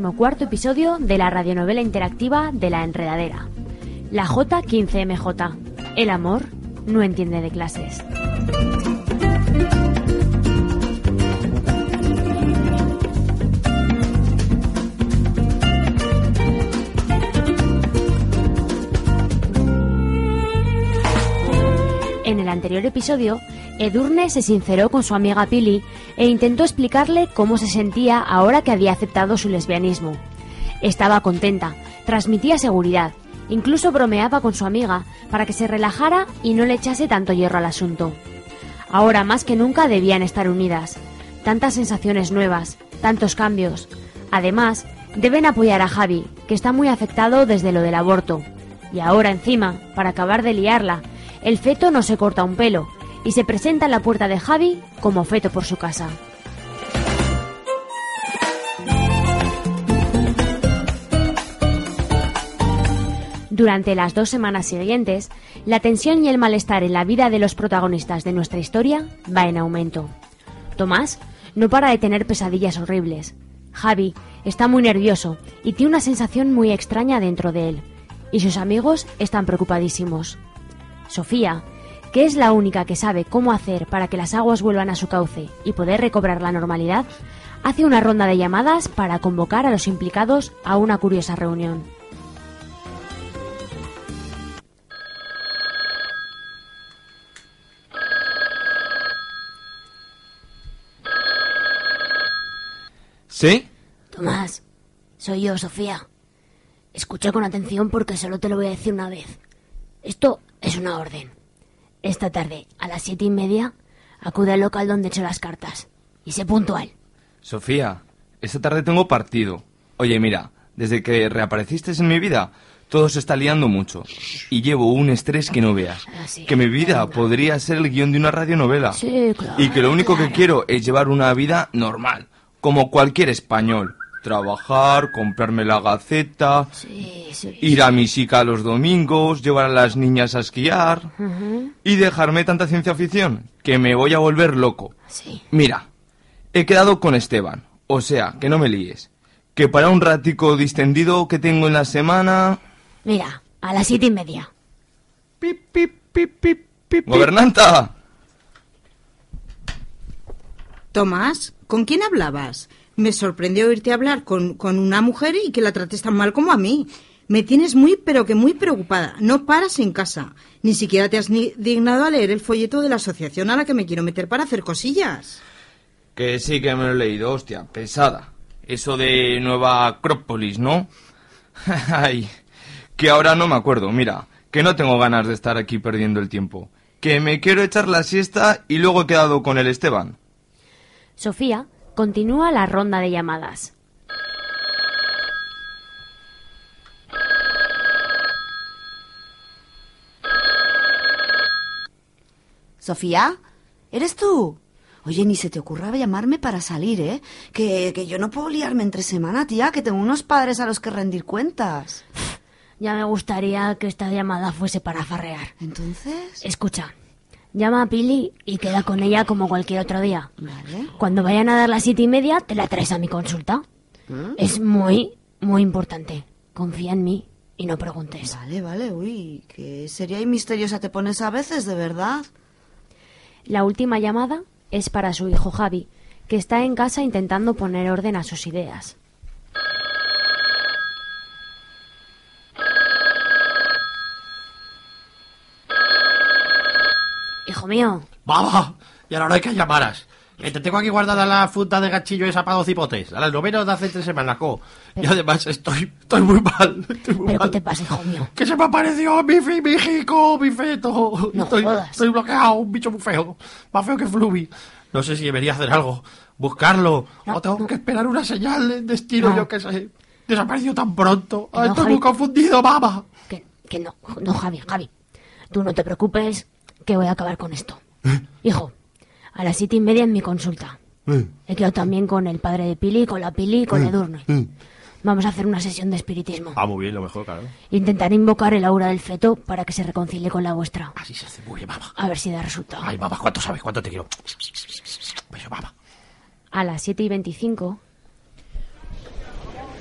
14º episodio de la radionovela interactiva de La Enredadera. La J15MJ. El amor no entiende de clases. En el anterior episodio, Edurne se sinceró con su amiga Pili e intentó explicarle cómo se sentía ahora que había aceptado su lesbianismo. Estaba contenta, transmitía seguridad, incluso bromeaba con su amiga para que se relajara y no le echase tanto hierro al asunto. Ahora más que nunca debían estar unidas. Tantas sensaciones nuevas, tantos cambios. Además, deben apoyar a Javi, que está muy afectado desde lo del aborto. Y ahora encima, para acabar de liarla, el feto no se corta un pelo y se presenta en la puerta de Javi como feto por su casa. Durante las 2 semanas siguientes, la tensión y el malestar en la vida de los protagonistas de nuestra historia va en aumento. Tomás no para de tener pesadillas horribles. Javi está muy nervioso y tiene una sensación muy extraña dentro de él. Y sus amigos están preocupadísimos. Sofía, que es la única que sabe cómo hacer para que las aguas vuelvan a su cauce y poder recobrar la normalidad, hace una ronda de llamadas para convocar a los implicados a una curiosa reunión. ¿Sí? Tomás, soy yo, Sofía. Escucha con atención porque solo te lo voy a decir una vez. Esto es una orden. Esta tarde, a las 7:30, acude al local donde he hecho las cartas. Y sé puntual. Sofía, esta tarde tengo partido. Oye, mira, desde que reapareciste en mi vida, todo se está liando mucho. Y llevo un estrés que no veas. Sí, que mi vida podría ser el guión de una radionovela. Sí, claro. Y que lo único que quiero es llevar una vida normal, como cualquier español. Trabajar, comprarme la Gaceta, ir a Misica los domingos, llevar a las niñas a esquiar y dejarme tanta ciencia ficción, que me voy a volver loco. Sí. Mira, he quedado con Esteban, o sea, que no me líes. Que para un ratico distendido que tengo en la semana... Mira, a las 7:30. Pip, pip, pip, pip, pip. ¡Gobernanta! Tomás, ¿con quién hablabas? Me sorprendió oírte hablar con una mujer y que la trates tan mal como a mí. Me tienes muy, pero que muy preocupada. No paras en casa. Ni siquiera te has dignado a leer el folleto de la asociación a la que me quiero meter para hacer cosillas. Que sí que me lo he leído, hostia, pesada. Eso de Nueva Acrópolis, ¿no? Ay, que ahora no me acuerdo, mira, que no tengo ganas de estar aquí perdiendo el tiempo. Que me quiero echar la siesta y luego he quedado con el Esteban. Sofía continúa la ronda de llamadas. ¿Sofía? ¿Eres tú? Oye, ni se te ocurra llamarme para salir, ¿eh? Que yo no puedo liarme entre semana, tía, que tengo unos padres a los que rendir cuentas. Ya me gustaría que esta llamada fuese para farrear. ¿Entonces? Escucha, llama a Pili y queda con ella como cualquier otro día. Vale. Cuando vayan a dar las 7:30, te la traes a mi consulta. Es muy, muy importante. Confía en mí y no preguntes. Vale, uy, qué seria y misteriosa te pones a veces, de verdad. La última llamada es para su hijo Javi, que está en casa intentando poner orden a sus ideas. Hijo mío. ¡Vamos! Y ahora no hay que llamaras. Te tengo aquí guardada la funda de gachillo esa para 2 cipotes. A las novenas de hace 3 semanas, Y además estoy muy mal. ¿Pero qué te pasa, hijo mío? Que se me apareció mi hijico, mi feto. No jodas. Estoy bloqueado, un bicho muy feo. Más feo que Fluvi. No sé si debería hacer algo. Buscarlo. No, o tengo no. que esperar una señal de destino, No. yo qué sé. Desapareció tan pronto. No, Estoy Javi. muy confundido, mamá. Que no, Javi. Tú no te preocupes, que voy a acabar con esto. Hijo, a las 7:30 en mi consulta. He quedado también con el padre de Pili, con la Pili y con Edurne. Vamos a hacer una sesión de espiritismo. Ah, muy bien, lo mejor, claro. Intentar invocar el aura del feto para que se reconcilie con la vuestra. Así se hace muy bien, mamá. A ver si da resultado. Ay, mamá, ¿cuánto sabes? ¿Cuánto te quiero? Beso, mamá. A las 7:25...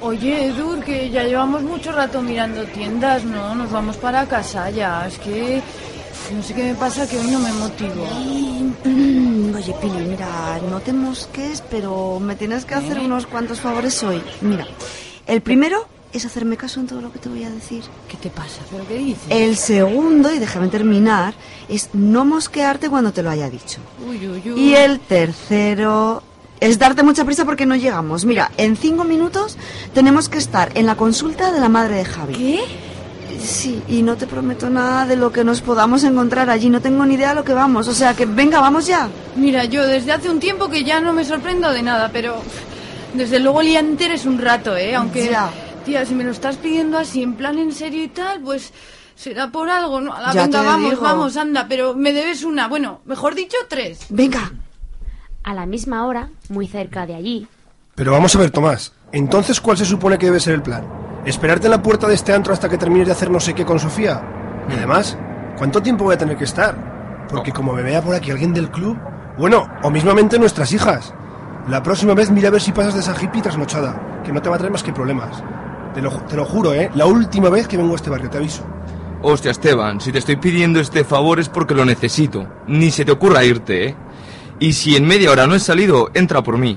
Oye, Edur, que ya llevamos mucho rato mirando tiendas, ¿no? Nos vamos para casa ya. Es que no sé qué me pasa, que hoy no me motivo. Oye, Pili, mira, no te mosques, pero me tienes que hacer unos cuantos favores hoy. Mira, el primero es hacerme caso en todo lo que te voy a decir. ¿Qué te pasa? ¿Pero qué dices? El segundo, y déjame terminar, es no mosquearte cuando te lo haya dicho. Uy, uy, uy. Y el tercero es darte mucha prisa porque no llegamos. Mira, en 5 minutos tenemos que estar en la consulta de la madre de Javi. ¿Qué? Sí, y no te prometo nada de lo que nos podamos encontrar allí. No tengo ni idea de lo que vamos. O sea que, venga, vamos ya. Mira, yo desde hace un tiempo que ya no me sorprendo de nada, pero desde luego el día entero es un rato, ¿eh? Aunque, Ya. tía, si me lo estás pidiendo así, en plan en serio y tal, pues será por algo, ¿no? Ala, Ya venga, te vamos, digo. vamos, anda, pero me debes una. Bueno, mejor dicho, 3. Venga. A la misma hora, muy cerca de allí, Pero vamos a ver, Tomás. Entonces, ¿cuál se supone que debe ser el plan? ¿Esperarte en la puerta de este antro hasta que termines de hacer no sé qué con Sofía? Y además, ¿cuánto tiempo voy a tener que estar? Porque como me vea por aquí alguien del club... Bueno, o mismamente nuestras hijas. La próxima vez mira a ver si pasas de esa hippie trasnochada, que no te va a traer más que problemas. Te lo juro, ¿eh? La última vez que vengo a este barrio, te aviso. Hostia, Esteban, si te estoy pidiendo este favor es porque lo necesito. Ni se te ocurra irte, ¿eh? Y si en media hora no he salido, entra por mí.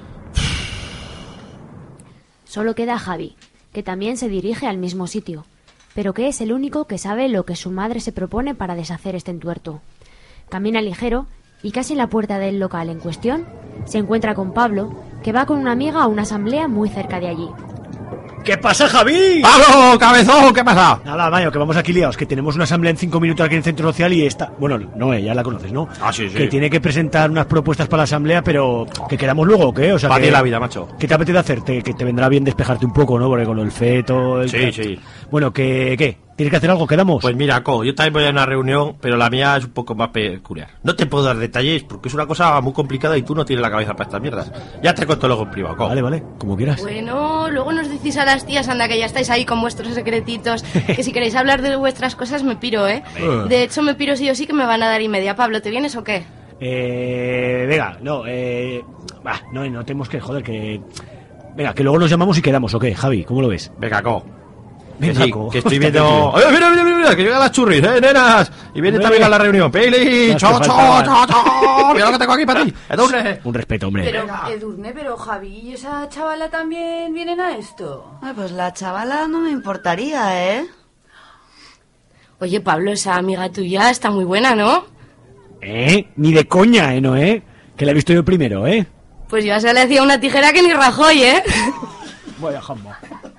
solo queda Javi, que también se dirige al mismo sitio, pero que es el único que sabe lo que su madre se propone para deshacer este entuerto. Camina ligero y casi en la puerta del local en cuestión se encuentra con Pablo, que va con una amiga a una asamblea muy cerca de allí. ¿Qué pasa, Javi? ¡Pablo, cabezón! ¿Qué pasa? Nada, Mayo, que vamos aquí liados, que tenemos una asamblea en 5 minutos aquí en el Centro Social y esta... Bueno, no, ya la conoces, ¿no? Ah, sí, sí. Que tiene que presentar unas propuestas para la asamblea, pero... ¿Que quedamos luego o qué? O sea, Para que... ti la vida, macho. ¿Qué te apetece hacer? Que te vendrá bien despejarte un poco, ¿no? Porque con el feto... Sí, sí. Bueno, ¿qué? ¿Tienes que hacer algo? ¿Quedamos? Pues mira, yo también voy a una reunión, pero la mía es un poco más peculiar. No te puedo dar detalles porque es una cosa muy complicada y tú no tienes la cabeza para estas mierdas. Ya te cuento luego en privado, Vale, como quieras. Bueno, luego nos decís a las tías, anda, que ya estáis ahí con vuestros secretitos, que si queréis hablar de vuestras cosas me piro, ¿eh? De hecho, me piro sí o sí que me van a dar y media. Pablo, ¿te vienes o qué? Venga, no tenemos que, joder, que... Venga, que luego nos llamamos y quedamos, ¿o qué, Javi? ¿Cómo lo ves? Venga, Venga, sí, que estoy viendo... ¡Oye, mira, que llegan las churris, nenas! Y viene también a la reunión. ¡Pili! ¡Cho! Mira lo que tengo aquí para ti. Edurne. Un respeto, hombre. Pero, Edurne, pero Javi y esa chavala también vienen a esto. Pues la chavala no me importaría, ¿eh? Oye, Pablo, esa amiga tuya está muy buena, ¿no? Ni de coña, ¿no, Que la he visto yo primero, Pues yo se le hacía una tijera que ni Rajoy, ¿eh? Vaya jamba.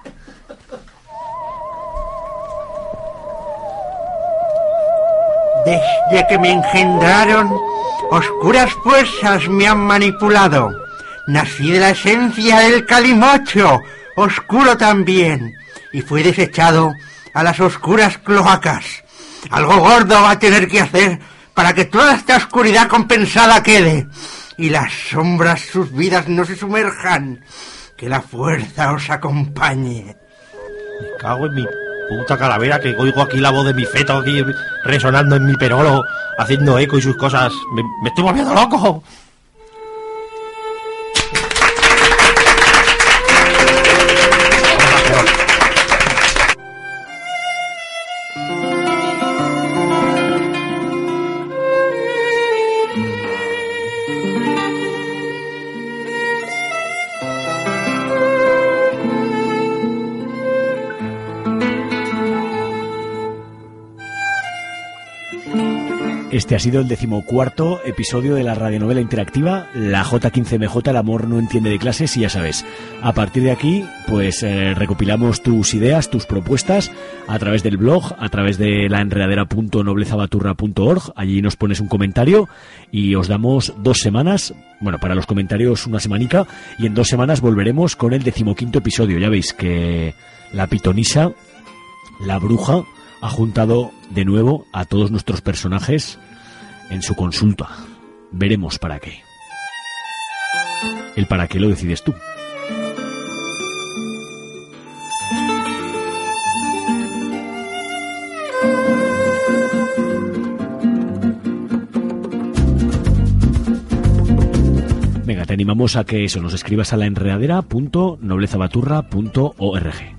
Desde que me engendraron, oscuras fuerzas me han manipulado. Nací de la esencia del calimocho, oscuro también, y fui desechado a las oscuras cloacas. Algo gordo va a tener que hacer para que toda esta oscuridad compensada quede, y las sombras sus vidas no se sumerjan. Que la fuerza os acompañe. Me cago en mi puta calavera, que oigo aquí la voz de mi feto aquí resonando en mi perolo, haciendo eco y sus cosas. Me estoy volviendo loco. Este ha sido el 14º episodio de la radionovela interactiva La J15MJ, el amor no entiende de clases, y ya sabes, a partir de aquí pues recopilamos tus ideas, tus propuestas a través del blog, a través de laenredadera.noblezabaturra.org. Allí nos pones un comentario y os damos 2 semanas, bueno, para los comentarios una semanica, y en 2 semanas volveremos con el 15º episodio. Ya veis que la pitonisa, la bruja, ha juntado de nuevo a todos nuestros personajes en su consulta. Veremos para qué. El para qué lo decides tú. Venga, te animamos a que eso, nos escribas a laenredadera.noblezabaturra.org.